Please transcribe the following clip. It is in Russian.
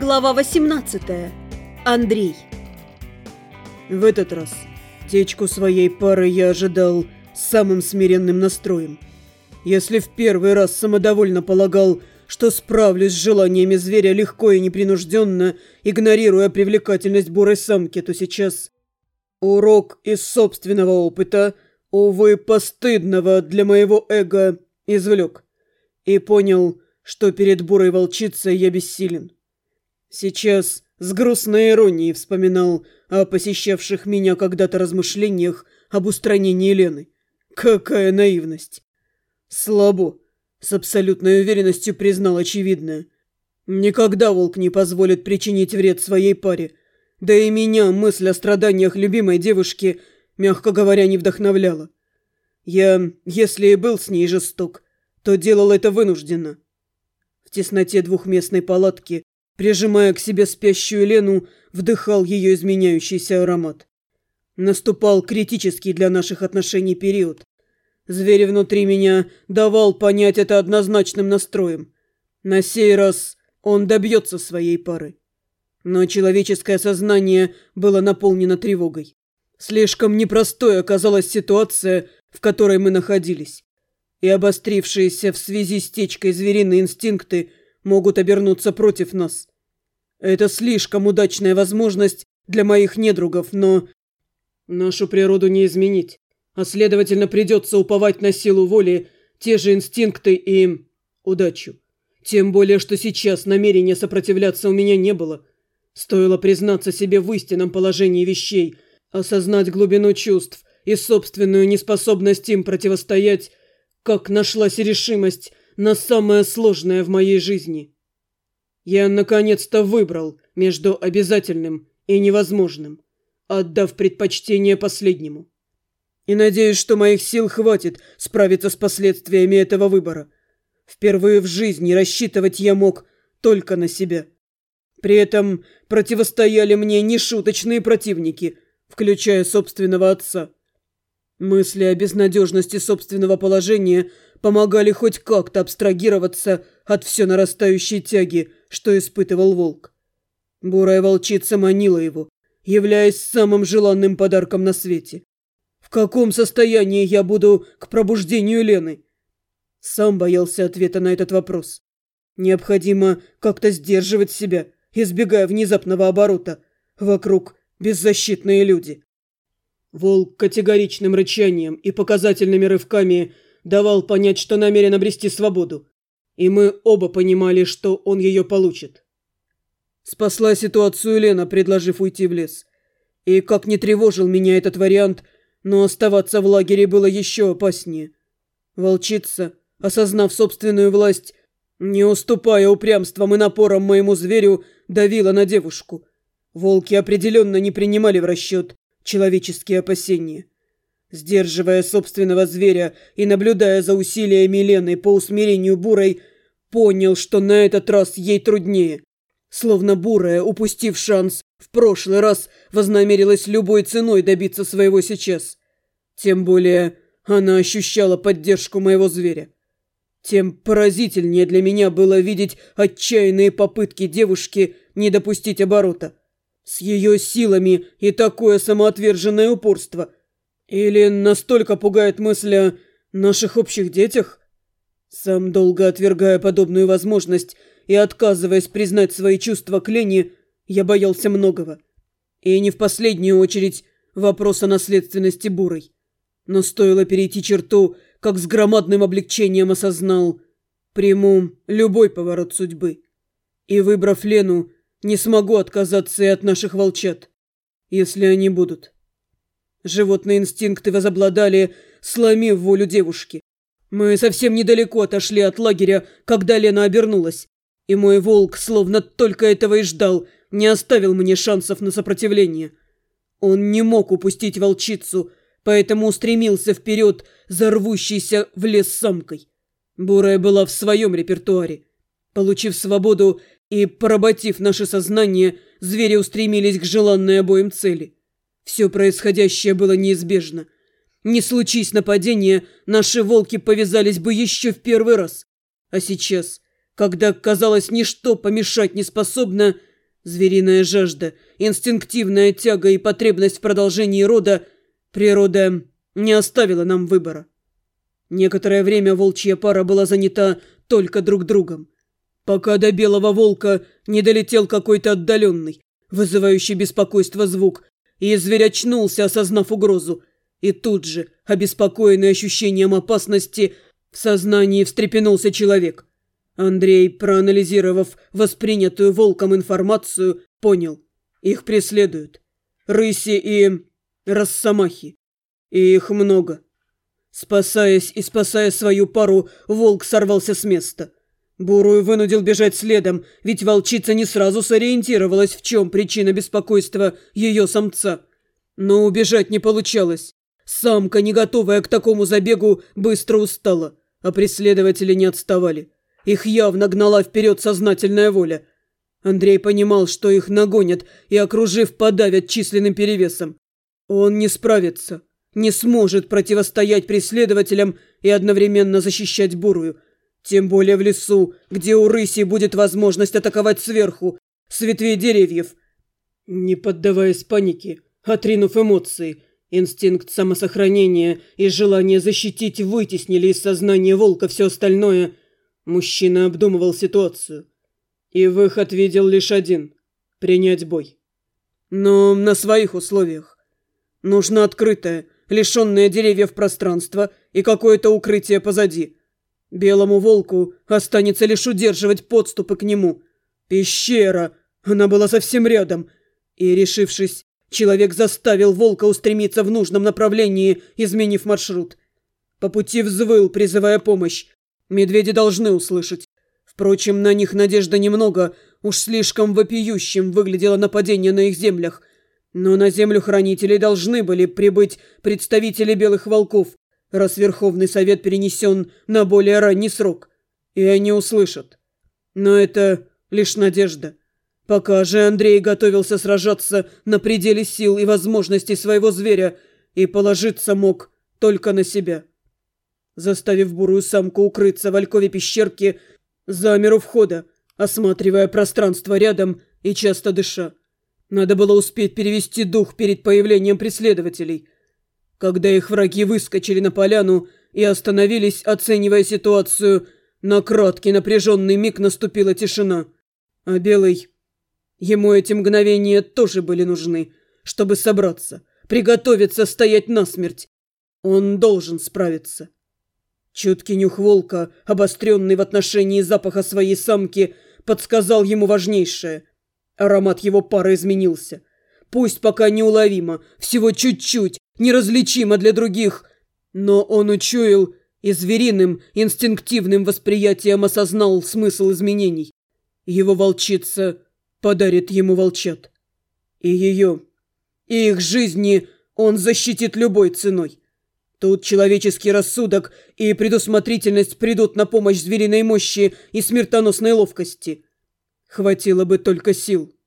Глава 18. Андрей. В этот раз течку своей пары я ожидал с самым смиренным настроем. Если в первый раз самодовольно полагал, что справлюсь с желаниями зверя легко и непринужденно, игнорируя привлекательность бурой самки, то сейчас урок из собственного опыта, увы, постыдного для моего эго, извлек и понял, что перед бурой волчицей я бессилен. Сейчас с грустной иронией вспоминал о посещавших меня когда-то размышлениях об устранении Лены. Какая наивность! Слабо, с абсолютной уверенностью признал очевидное. Никогда волк не позволит причинить вред своей паре. Да и меня мысль о страданиях любимой девушки, мягко говоря, не вдохновляла. Я, если и был с ней жесток, то делал это вынужденно. В тесноте двухместной палатки, прижимая к себе спящую Лену, вдыхал ее изменяющийся аромат. Наступал критический для наших отношений период. Зверь внутри меня давал понять это однозначным настроем. На сей раз он добьется своей пары. Но человеческое сознание было наполнено тревогой. Слишком непростой оказалась ситуация, в которой мы находились. И обострившиеся в связи с течкой звериные инстинкты могут обернуться против нас. Это слишком удачная возможность для моих недругов, но нашу природу не изменить, а следовательно придется уповать на силу воли, те же инстинкты и удачу. Тем более, что сейчас намерения сопротивляться у меня не было. Стоило признаться себе в истинном положении вещей, осознать глубину чувств и собственную неспособность им противостоять, как нашлась решимость на самое сложное в моей жизни. Я наконец-то выбрал между обязательным и невозможным, отдав предпочтение последнему. И надеюсь, что моих сил хватит справиться с последствиями этого выбора. Впервые в жизни рассчитывать я мог только на себя. При этом противостояли мне нешуточные противники, включая собственного отца. Мысли о безнадежности собственного положения помогали хоть как-то абстрагироваться от все нарастающей тяги, что испытывал волк. Бурая волчица манила его, являясь самым желанным подарком на свете. В каком состоянии я буду к пробуждению Лены? Сам боялся ответа на этот вопрос. Необходимо как-то сдерживать себя, избегая внезапного оборота. Вокруг беззащитные люди. Волк категоричным рычанием и показательными рывками давал понять, что намерен обрести свободу. И мы оба понимали, что он ее получит. Спасла ситуацию Лена, предложив уйти в лес. И как не тревожил меня этот вариант, но оставаться в лагере было еще опаснее. Волчица, осознав собственную власть, не уступая упрямством и напором моему зверю, давила на девушку. Волки определенно не принимали в расчет человеческие опасения. Сдерживая собственного зверя и наблюдая за усилиями Лены по усмирению бурой, понял, что на этот раз ей труднее. Словно бурая, упустив шанс, в прошлый раз вознамерилась любой ценой добиться своего сейчас. Тем более она ощущала поддержку моего зверя. Тем поразительнее для меня было видеть отчаянные попытки девушки не допустить оборота. С ее силами и такое самоотверженное упорство. Или настолько пугает мысль о наших общих детях? Сам долго отвергая подобную возможность и отказываясь признать свои чувства к Лене, я боялся многого. И не в последнюю очередь вопроса наследственности бурой. Но стоило перейти черту, как с громадным облегчением осознал: приму любой поворот судьбы. И, выбрав Лену, не смогу отказаться и от наших волчат, если они будут. Животные инстинкты возобладали, сломив волю девушки. Мы совсем недалеко отошли от лагеря, когда Лена обернулась. И мой волк, словно только этого и ждал, не оставил мне шансов на сопротивление. Он не мог упустить волчицу, поэтому устремился вперед за рвущейся в лес самкой. Бурая была в своем репертуаре. Получив свободу и поработив наше сознание, звери устремились к желанной обоим цели. Все происходящее было неизбежно. Не случись нападения, наши волки повязались бы еще в первый раз. А сейчас, когда, казалось, ничто помешать не способно, Звериная жажда, инстинктивная тяга и потребность в продолжении рода, природа не оставила нам выбора. Некоторое время волчья пара была занята только друг другом, пока до белого волка не долетел какой-то отдаленный, вызывающий беспокойство звук, и зверь очнулся, осознав угрозу, и тут же, обеспокоенный ощущением опасности, в сознании встрепенулся человек. Андрей, проанализировав воспринятую волком информацию, понял: их преследуют рыси и росомахи, и их много. Спасаясь и спасая свою пару, волк сорвался с места. Бурую вынудил бежать следом, ведь волчица не сразу сориентировалась, в чем причина беспокойства ее самца. Но убежать не получалось. Самка, не готовая к такому забегу, быстро устала, а преследователи не отставали. Их явно гнала вперед сознательная воля. Андрей понимал, что их нагонят и, окружив, подавят численным перевесом. Он не справится, не сможет противостоять преследователям и одновременно защищать бурую. Тем более в лесу, где у рыси будет возможность атаковать сверху, с ветвей деревьев. Не поддаваясь панике, отринув эмоции, инстинкт самосохранения и желание защитить вытеснили из сознания волка все остальное, мужчина обдумывал ситуацию. И выход видел лишь один – принять бой. Но на своих условиях. Нужно открытое, лишенное деревьев пространство и какое-то укрытие позади. Белому волку останется лишь удерживать подступы к нему. Пещера, она была совсем рядом. И, решившись, человек заставил волка устремиться в нужном направлении, изменив маршрут. По пути взвыл, призывая помощь. Медведи должны услышать. Впрочем, на них надежды немного, уж слишком вопиющим выглядело нападение на их землях. Но на землю хранителей должны были прибыть представители белых волков, раз Верховный Совет перенесен на более ранний срок. И они услышат. Но это лишь надежда. Пока же Андрей готовился сражаться на пределе сил и возможностей своего зверя, и положиться мог только на себя. Заставив бурую самку укрыться в алькове пещерки, замер у входа, осматривая пространство рядом и часто дыша. Надо было успеть перевести дух перед появлением преследователей. Когда их враги выскочили на поляну и остановились, оценивая ситуацию, на краткий напряженный миг наступила тишина. А Белый... Ему эти мгновения тоже были нужны, чтобы собраться, приготовиться стоять насмерть. Он должен справиться. Чуткий нюх волка, обостренный в отношении запаха своей самки, подсказал ему важнейшее. Аромат его пары изменился. Пусть пока неуловимо, всего чуть-чуть, неразличимо для других, но он учуял и звериным, инстинктивным восприятием осознал смысл изменений. Его волчица подарит ему волчат. И ее, и их жизни он защитит любой ценой. Тут человеческий рассудок и предусмотрительность придут на помощь звериной мощи и смертоносной ловкости. Хватило бы только сил.